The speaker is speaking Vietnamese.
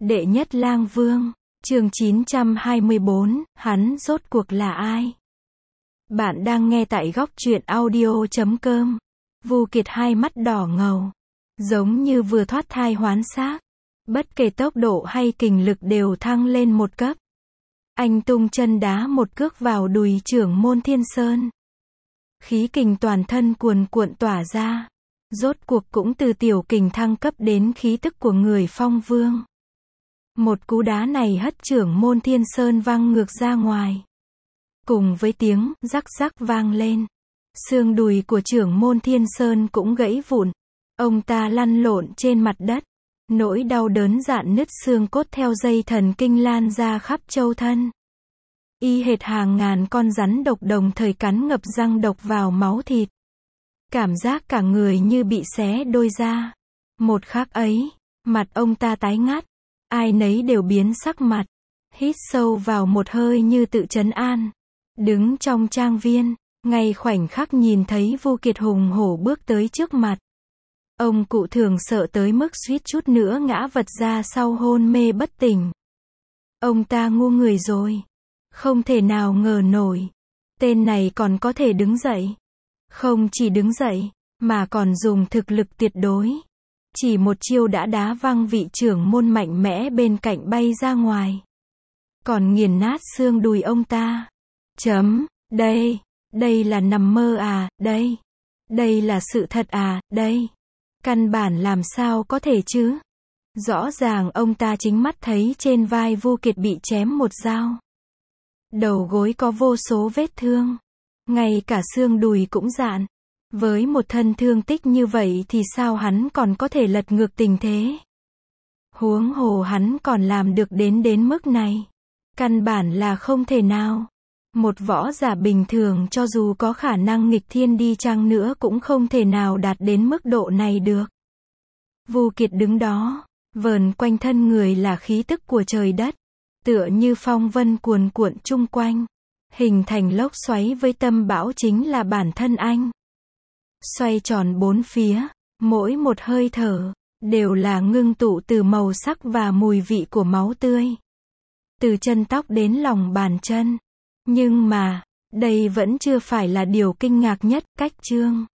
Đệ nhất lang vương, chương 924, hắn rốt cuộc là ai? Bạn đang nghe tại góc truyện audio.com. Vu Kiệt hai mắt đỏ ngầu, giống như vừa thoát thai hoán xác. Bất kể tốc độ hay kình lực đều thăng lên một cấp. Anh tung chân đá một cước vào đùi trưởng môn Thiên Sơn. Khí kình toàn thân cuồn cuộn tỏa ra. Rốt cuộc cũng từ tiểu kình thăng cấp đến khí tức của người phong vương. Một cú đá này hất trưởng môn Thiên Sơn văng ngược ra ngoài. Cùng với tiếng rắc rắc vang lên, xương đùi của trưởng môn Thiên Sơn cũng gãy vụn. Ông ta lăn lộn trên mặt đất. Nỗi đau đớn rạn nứt xương cốt theo dây thần kinh lan ra khắp châu thân. Y hệt hàng ngàn con rắn độc đồng thời cắn ngập răng độc vào máu thịt. Cảm giác cả người như bị xé đôi ra. Một khắc ấy, mặt ông ta tái ngắt. Ai nấy đều biến sắc mặt. Hít sâu vào một hơi như tự trấn an. Đứng trong trang viên, ngay khoảnh khắc nhìn thấy Vu Kiệt hùng hổ bước tới trước mặt. Ông cụ thường sợ tới mức suýt chút nữa ngã vật ra sau hôn mê bất tỉnh. Ông ta ngu người rồi. Không thể nào ngờ nổi. Tên này còn có thể đứng dậy. Không chỉ đứng dậy, mà còn dùng thực lực tuyệt đối. Chỉ một chiêu đã đá văng vị trưởng môn mạnh mẽ bên cạnh bay ra ngoài. Còn nghiền nát xương đùi ông ta. Đây là nằm mơ à, đây là sự thật à, căn bản làm sao có thể chứ. Rõ ràng ông ta chính mắt thấy trên vai Vu Kiệt bị chém một dao. Đầu gối có vô số vết thương. Ngay cả xương đùi cũng rạn. Với một thân thương tích như vậy thì sao hắn còn có thể lật ngược tình thế? Huống hồ hắn còn làm được đến mức này. Căn bản là không thể nào. Một võ giả bình thường cho dù có khả năng nghịch thiên đi chăng nữa cũng không thể nào đạt đến mức độ này được. Vu Kiệt đứng đó, vờn quanh thân người là khí tức của trời đất, tựa như phong vân cuồn cuộn chung quanh, hình thành lốc xoáy với tâm bão chính là bản thân anh. Xoay tròn bốn phía, mỗi một hơi thở, đều là ngưng tụ từ màu sắc và mùi vị của máu tươi. Từ chân tóc đến lòng bàn chân. Nhưng mà, đây vẫn chưa phải là điều kinh ngạc nhất, cách chương